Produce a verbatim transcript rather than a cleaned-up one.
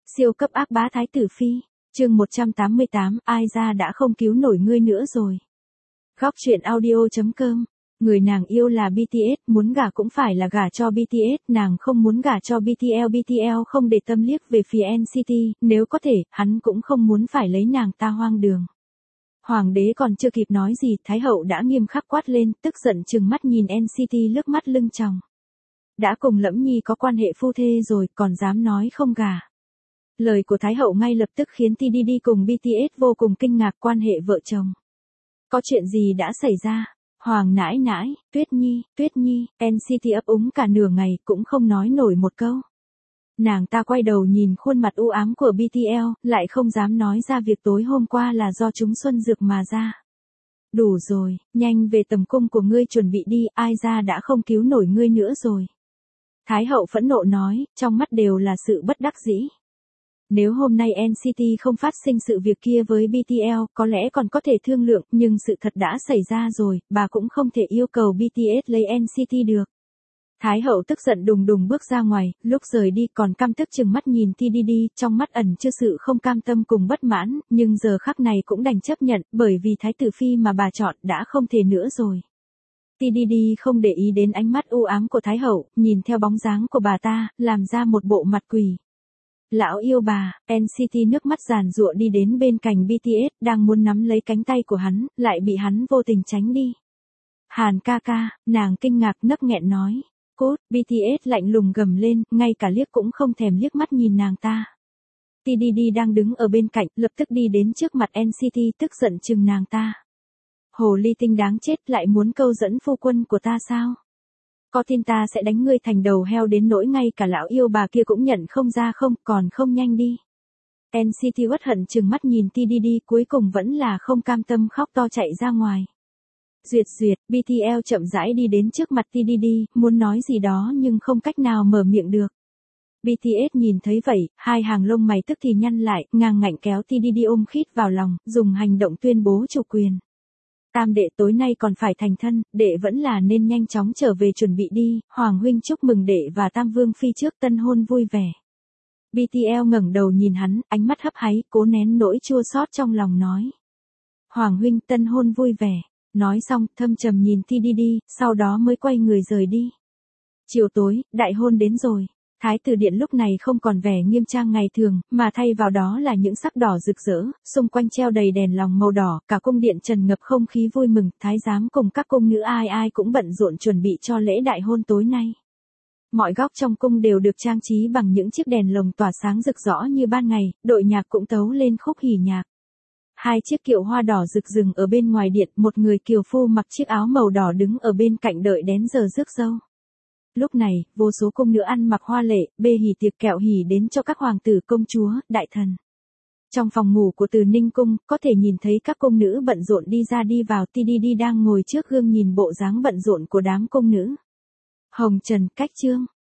Siêu cấp ác bá Thái tử Phi, chương một trăm tám mươi tám, ai ra đã không cứu nổi ngươi nữa rồi. Góc truyện audio.com, người nàng yêu là bê tê ét, muốn gả cũng phải là gả cho bê tê ét, nàng không muốn gả cho bê tê lờ, bê tê lờ không để tâm liếc về phía en xê tê, nếu có thể, hắn cũng không muốn phải lấy nàng ta hoang đường. Hoàng đế còn chưa kịp nói gì, Thái hậu đã nghiêm khắc quát lên, tức giận trừng mắt nhìn en xê tê lướt mắt lưng tròng. Đã cùng Lẫm Nhi có quan hệ phu thê rồi, còn dám nói không gả. Lời của Thái hậu ngay lập tức khiến tê đê đê cùng bê tê ét vô cùng kinh ngạc quan hệ vợ chồng. Có chuyện gì đã xảy ra? Hoàng nãi nãi, Tuyết Nhi, Tuyết Nhi, en xê tê ấp úng cả nửa ngày cũng không nói nổi một câu. Nàng ta quay đầu nhìn khuôn mặt u ám của bê tê lờ, lại không dám nói ra việc tối hôm qua là do chúng xuân dược mà ra. Đủ rồi, nhanh về tầm cung của ngươi chuẩn bị đi, ai ra đã không cứu nổi ngươi nữa rồi. Thái hậu phẫn nộ nói, trong mắt đều là sự bất đắc dĩ. Nếu hôm nay en xê tê không phát sinh sự việc kia với bê tê lờ, có lẽ còn có thể thương lượng, nhưng sự thật đã xảy ra rồi, bà cũng không thể yêu cầu bê tê ét lấy en xê tê được. Thái hậu tức giận đùng đùng bước ra ngoài, lúc rời đi còn căm tức chừng mắt nhìn tê đê đê, trong mắt ẩn chứa sự không cam tâm cùng bất mãn, nhưng giờ khắc này cũng đành chấp nhận, bởi vì Thái tử Phi mà bà chọn đã không thể nữa rồi. tê đê đê không để ý đến ánh mắt u ám của Thái hậu, nhìn theo bóng dáng của bà ta, làm ra một bộ mặt quỷ. Lão yêu bà, en xê tê nước mắt giàn giụa đi đến bên cạnh bê tê ét, đang muốn nắm lấy cánh tay của hắn, lại bị hắn vô tình tránh đi. Hàn ca ca, nàng kinh ngạc nấc nghẹn nói. Cốt, bê tê ét lạnh lùng gầm lên, ngay cả liếc cũng không thèm liếc mắt nhìn nàng ta. tê đê đê đang đứng ở bên cạnh, lập tức đi đến trước mặt en xê tê tức giận chừng nàng ta. Hồ ly tinh đáng chết, lại muốn câu dẫn phu quân của ta sao? Có tin ta sẽ đánh ngươi thành đầu heo đến nỗi ngay cả lão yêu bà kia cũng nhận không ra không, còn không nhanh đi. en xê tê uất hận chừng mắt nhìn tê đê đê, cuối cùng vẫn là không cam tâm khóc to chạy ra ngoài. Duyệt duyệt, bê tê lờ chậm rãi đi đến trước mặt tê đê đê, muốn nói gì đó nhưng không cách nào mở miệng được. bê tê ét nhìn thấy vậy, hai hàng lông mày tức thì nhăn lại, ngang ngạnh kéo tê đê đê ôm khít vào lòng, dùng hành động tuyên bố chủ quyền. Tam đệ tối nay còn phải thành thân, đệ vẫn là nên nhanh chóng trở về chuẩn bị đi, Hoàng huynh chúc mừng đệ và Tam Vương Phi trước tân hôn vui vẻ. bê tê lờ ngẩng đầu nhìn hắn, ánh mắt hấp háy, cố nén nỗi chua xót trong lòng nói. Hoàng huynh tân hôn vui vẻ, nói xong thâm trầm nhìn tê đê đê, sau đó mới quay người rời đi. Chiều tối, đại hôn đến rồi. Thái tử điện lúc này không còn vẻ nghiêm trang ngày thường, mà thay vào đó là những sắc đỏ rực rỡ, xung quanh treo đầy đèn lồng màu đỏ, cả cung điện tràn ngập không khí vui mừng, thái giám cùng các cung nữ ai ai cũng bận rộn chuẩn bị cho lễ đại hôn tối nay. Mọi góc trong cung đều được trang trí bằng những chiếc đèn lồng tỏa sáng rực rỡ như ban ngày, đội nhạc cũng tấu lên khúc hỉ nhạc. Hai chiếc kiệu hoa đỏ rực rừng ở bên ngoài điện, một người kiều phu mặc chiếc áo màu đỏ đứng ở bên cạnh đợi đến giờ rước dâu. Lúc này, vô số cung nữ ăn mặc hoa lệ, bê hỉ tiệc kẹo hỉ đến cho các hoàng tử công chúa, đại thần. Trong phòng ngủ của Từ Ninh cung, có thể nhìn thấy các cung nữ bận rộn đi ra đi vào, tê đê đê đang ngồi trước gương nhìn bộ dáng bận rộn của đám cung nữ. Hồng Trần, Cách Chương,